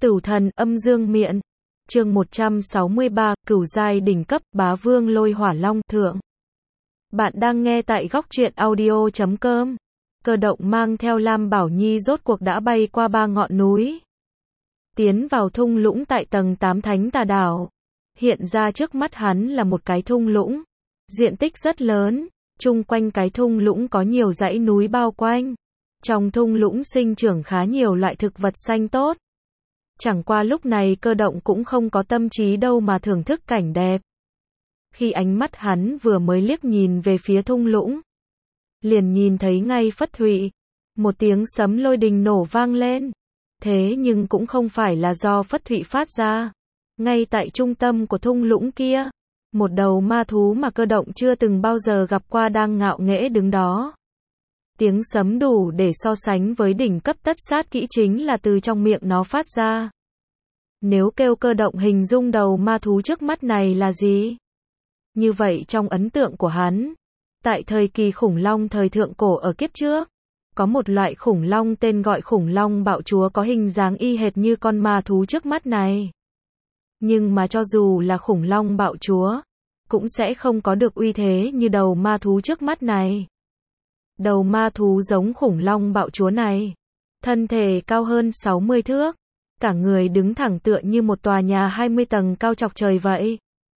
Tửu thần âm dương miện. Chương 163, Cửu giai đỉnh cấp, bá vương lôi hỏa long thượng. Bạn đang nghe tại góc truyện audio.com. Cơ động mang theo Lam Bảo Nhi rốt cuộc đã bay qua 3 ngọn núi. Tiến vào thung lũng tại tầng 8 Thánh Tà Đảo. Hiện ra trước mắt hắn là một cái thung lũng. Diện tích rất lớn, chung quanh cái thung lũng có nhiều dãy núi bao quanh. Trong thung lũng sinh trưởng khá nhiều loại thực vật xanh tốt. Chẳng qua lúc này Cơ động cũng không có tâm trí đâu mà thưởng thức cảnh đẹp. Khi ánh mắt hắn vừa mới liếc nhìn về phía thung lũng, liền nhìn thấy ngay Phất Thụy. Một tiếng sấm lôi đình nổ vang lên. Thế nhưng cũng không phải là do Phất Thụy phát ra. Ngay tại trung tâm của thung lũng kia, một đầu ma thú mà Cơ động chưa từng bao giờ gặp qua đang ngạo nghễ đứng đó. Tiếng sấm đủ để so sánh với đỉnh cấp tất sát kỹ chính là từ trong miệng nó phát ra. Nếu kêu Cơ động hình dung đầu ma thú trước mắt này là gì? Như vậy trong ấn tượng của hắn, tại thời kỳ khủng long thời thượng cổ ở kiếp trước, có một loại khủng long tên gọi khủng long bạo chúa có hình dáng y hệt như con ma thú trước mắt này. Nhưng mà cho dù là khủng long bạo chúa, cũng sẽ không có được uy thế như đầu ma thú trước mắt này. Đầu ma thú giống khủng long bạo chúa này, thân thể cao hơn 60 thước, cả người đứng thẳng tựa như một tòa nhà 20 tầng cao chọc trời vậy.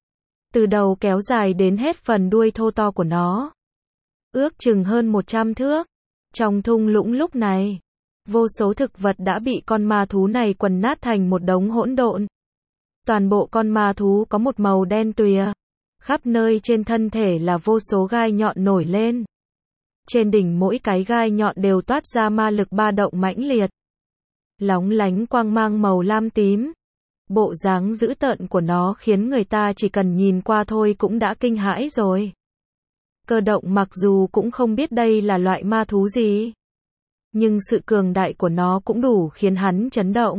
Từ đầu kéo dài đến hết phần đuôi thô to của nó, ước chừng hơn 100 thước. Trong thung lũng lúc này, vô số thực vật đã bị con ma thú này quần nát thành một đống hỗn độn. Toàn bộ con ma thú có một màu đen tùa, khắp nơi trên thân thể là vô số gai nhọn nổi lên. Trên đỉnh mỗi cái gai nhọn đều toát ra ma lực ba động mãnh liệt, lóng lánh quang mang màu lam tím. Bộ dáng dữ tợn của nó khiến người ta chỉ cần nhìn qua thôi cũng đã kinh hãi rồi. Cơ động mặc dù cũng không biết đây là loại ma thú gì, nhưng sự cường đại của nó cũng đủ khiến hắn chấn động.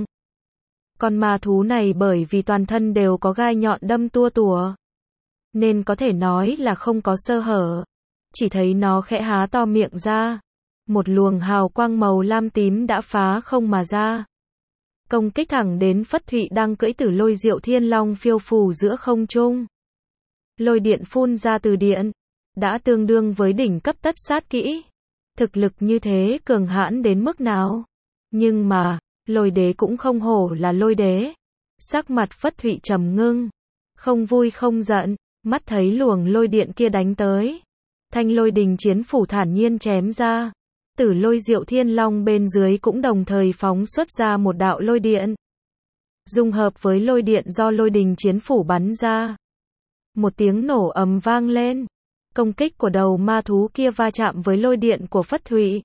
Con ma thú này bởi vì toàn thân đều có gai nhọn đâm tua tủa, nên có thể nói là không có sơ hở. Chỉ thấy nó khẽ há to miệng ra, một luồng hào quang màu lam tím đã phá không mà ra, công kích thẳng đến Phất Thụy đang cưỡi Tử Lôi Diệu Thiên Long phiêu phù giữa không trung. Lôi điện phun ra từ điện, đã tương đương với đỉnh cấp tất sát kỹ. Thực lực như thế cường hãn đến mức nào? Nhưng mà, Lôi Đế cũng không hổ là Lôi Đế. Sắc mặt Phất Thụy trầm ngưng, không vui không giận, mắt thấy luồng lôi điện kia đánh tới. Thanh lôi đình chiến phủ thản nhiên chém ra. Tử Lôi Diệu Thiên Long bên dưới cũng đồng thời phóng xuất ra một đạo lôi điện. Dung hợp với lôi điện do lôi đình chiến phủ bắn ra. Một tiếng nổ ầm vang lên. Công kích của đầu ma thú kia va chạm với lôi điện của Phất Thụy,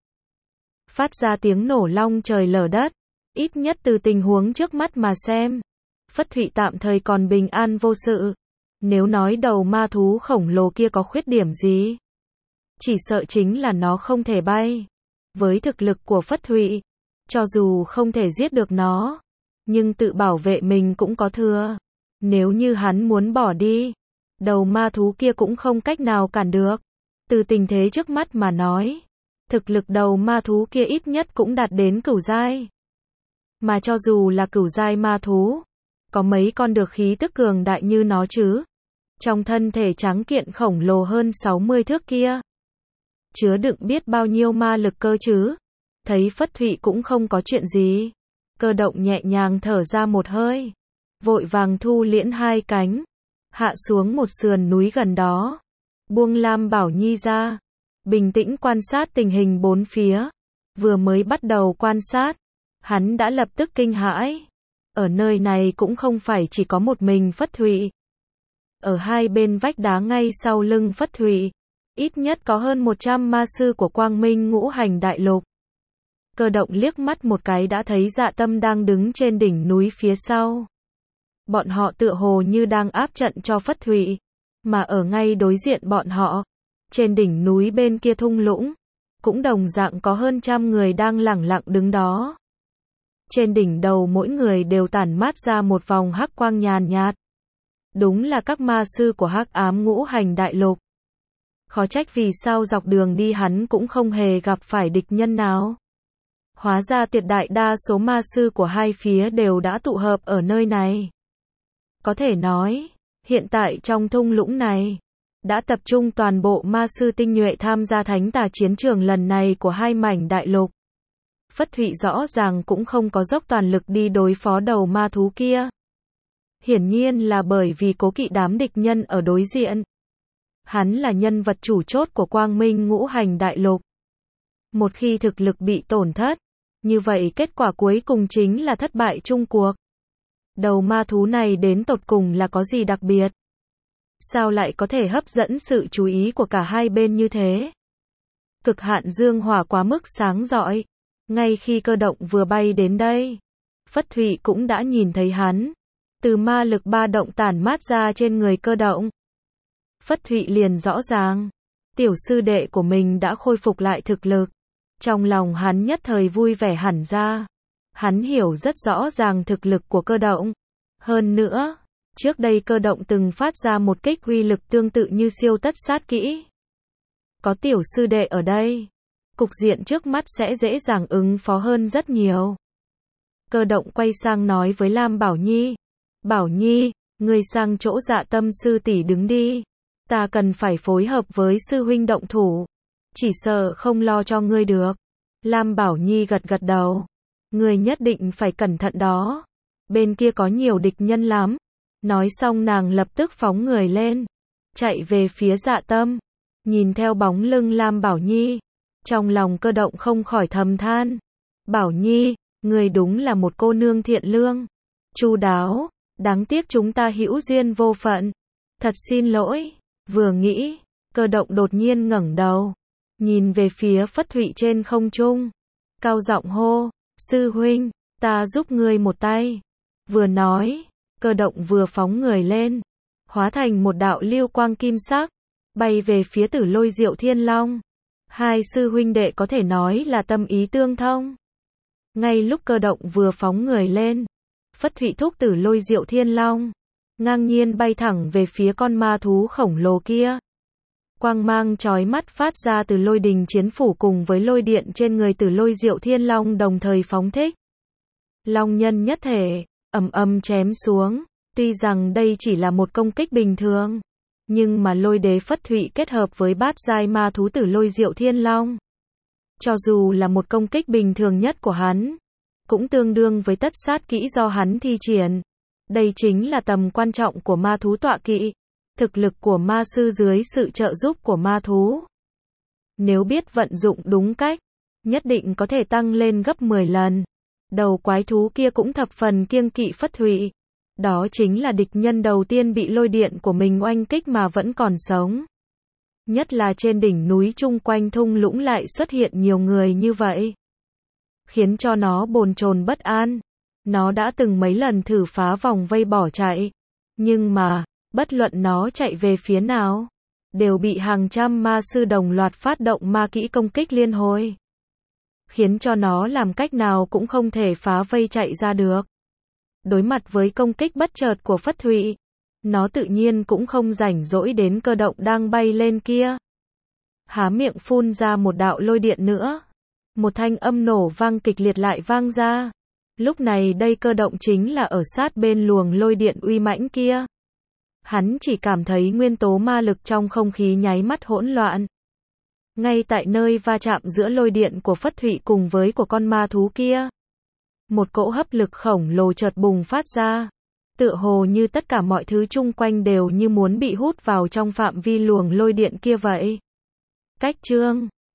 phát ra tiếng nổ long trời lở đất. Ít nhất từ tình huống trước mắt mà xem, Phất Thụy tạm thời còn bình an vô sự. Nếu nói đầu ma thú khổng lồ kia có khuyết điểm gì, chỉ sợ chính là nó không thể bay. Với thực lực của Phất Thụy, cho dù không thể giết được nó, nhưng tự bảo vệ mình cũng có thừa. Nếu như hắn muốn bỏ đi, đầu ma thú kia cũng không cách nào cản được. Từ tình thế trước mắt mà nói, thực lực đầu ma thú kia ít nhất cũng đạt đến cửu giai. Mà cho dù là cửu giai ma thú, có mấy con được khí tức cường đại như nó chứ. Trong thân thể trắng kiện khổng lồ hơn 60 thước kia, chứa đựng biết bao nhiêu ma lực cơ chứ. Thấy Phất Thụy cũng không có chuyện gì, Cơ động nhẹ nhàng thở ra một hơi, vội vàng thu liễn hai cánh, hạ xuống một sườn núi gần đó, buông Lam Bảo Nhi ra, bình tĩnh quan sát tình hình bốn phía. Vừa mới bắt đầu quan sát, hắn đã lập tức kinh hãi. Ở nơi này cũng không phải chỉ có một mình Phất Thụy. Ở hai bên vách đá ngay sau lưng Phất Thụy, ít nhất có hơn 100 ma sư của Quang Minh Ngũ Hành Đại Lục. Cơ động liếc mắt một cái đã thấy Dạ Tâm đang đứng trên đỉnh núi phía sau. Bọn họ tựa hồ như đang áp trận cho Phất Thụy, mà ở ngay đối diện bọn họ, trên đỉnh núi bên kia thung lũng, cũng đồng dạng có hơn 100 người đang lẳng lặng đứng đó. Trên đỉnh đầu mỗi người đều tản mát ra một vòng hắc quang nhàn nhạt. Đúng là các ma sư của Hắc Ám Ngũ Hành Đại Lục. Khó trách vì sao dọc đường đi hắn cũng không hề gặp phải địch nhân nào. Hóa ra tuyệt đại đa số ma sư của hai phía đều đã tụ hợp ở nơi này. Có thể nói, hiện tại trong thung lũng này, đã tập trung toàn bộ ma sư tinh nhuệ tham gia thánh tà chiến trường lần này của hai mảnh đại lục. Phất Thụy rõ ràng cũng không có dốc toàn lực đi đối phó đầu ma thú kia. Hiển nhiên là bởi vì cố kỵ đám địch nhân ở đối diện. Hắn là nhân vật chủ chốt của Quang Minh Ngũ Hành Đại Lục. Một khi thực lực bị tổn thất, như vậy kết quả cuối cùng chính là thất bại chung cuộc. Đầu ma thú này đến tột cùng là có gì đặc biệt? Sao lại có thể hấp dẫn sự chú ý của cả hai bên như thế? Cực hạn dương hỏa quá mức sáng rọi. Ngay khi Cơ Động vừa bay đến đây, Phất Thụy cũng đã nhìn thấy hắn. Từ ma lực ba động tản mát ra trên người Cơ Động. Phất Thụy liền rõ ràng, tiểu sư đệ của mình đã khôi phục lại thực lực. Trong lòng hắn nhất thời vui vẻ hẳn ra. Hắn hiểu rất rõ ràng thực lực của Cơ Động. Hơn nữa, trước đây Cơ Động từng phát ra một kích uy lực tương tự như siêu tất sát kỹ. Có tiểu sư đệ ở đây, cục diện trước mắt sẽ dễ dàng ứng phó hơn rất nhiều. Cơ Động quay sang nói với Lam Bảo Nhi. Bảo Nhi, ngươi sang chỗ Dạ Tâm sư tỷ đứng đi. Ta cần phải phối hợp với sư huynh động thủ. Chỉ sợ không lo cho ngươi được. Lam Bảo Nhi gật gật đầu. Ngươi nhất định phải cẩn thận đó. Bên kia có nhiều địch nhân lắm. Nói xong nàng lập tức phóng người lên. Chạy về phía Dạ Tâm. Nhìn theo bóng lưng Lam Bảo Nhi. Trong lòng Cơ Động không khỏi thầm than. Bảo Nhi, ngươi đúng là một cô nương thiện lương. Chu đáo. Đáng tiếc chúng ta hữu duyên vô phận. Thật xin lỗi. Vừa nghĩ, Cơ Động đột nhiên ngẩng đầu. Nhìn về phía Phất Thụy trên không trung. Cao giọng hô. Sư huynh, ta giúp ngươi một tay. Vừa nói, Cơ Động vừa phóng người lên. Hóa thành một đạo lưu quang kim sắc. Bay về phía Tử Lôi Diệu Thiên Long. Hai sư huynh đệ có thể nói là tâm ý tương thông. Ngay lúc Cơ Động vừa phóng người lên, Phất Thụy thúc Tử Lôi Diệu Thiên Long, ngang nhiên bay thẳng về phía con ma thú khổng lồ kia. Quang mang chói mắt phát ra từ lôi đình chiến phủ cùng với lôi điện trên người Tử Lôi Diệu Thiên Long đồng thời phóng thích. Long nhân nhất thể, ầm ầm chém xuống. Tuy rằng đây chỉ là một công kích bình thường, nhưng mà Lôi Đế Phất Thụy kết hợp với bát giai ma thú Tử Lôi Diệu Thiên Long, cho dù là một công kích bình thường nhất của hắn, cũng tương đương với tất sát kỹ do hắn thi triển. Đây chính là tầm quan trọng của ma thú tọa kỵ. Thực lực của ma sư dưới sự trợ giúp của ma thú, nếu biết vận dụng đúng cách, nhất định có thể tăng lên gấp 10 lần. Đầu quái thú kia cũng thập phần kiêng kỵ Phất Thụy. Đó chính là địch nhân đầu tiên bị lôi điện của mình oanh kích mà vẫn còn sống. Nhất là trên đỉnh núi chung quanh thung lũng lại xuất hiện nhiều người như vậy, khiến cho nó bồn chồn bất an. Nó đã từng mấy lần thử phá vòng vây bỏ chạy, nhưng mà, bất luận nó chạy về phía nào, đều bị hàng trăm ma sư đồng loạt phát động ma kỹ công kích liên hồi, khiến cho nó làm cách nào cũng không thể phá vây chạy ra được. Đối mặt với công kích bất chợt của Phất Thụy, nó tự nhiên cũng không rảnh rỗi đến Cơ Động đang bay lên kia. Há miệng phun ra một đạo lôi điện nữa. Một thanh âm nổ vang kịch liệt lại vang ra. Lúc này đây Cơ Động chính là ở sát bên luồng lôi điện uy mãnh kia. Hắn chỉ cảm thấy nguyên tố ma lực trong không khí nháy mắt hỗn loạn. Ngay tại nơi va chạm giữa lôi điện của Phất Thụy cùng với của con ma thú kia, một cỗ hấp lực khổng lồ chợt bùng phát ra. Tựa hồ như tất cả mọi thứ chung quanh đều như muốn bị hút vào trong phạm vi luồng lôi điện kia vậy. Cách chương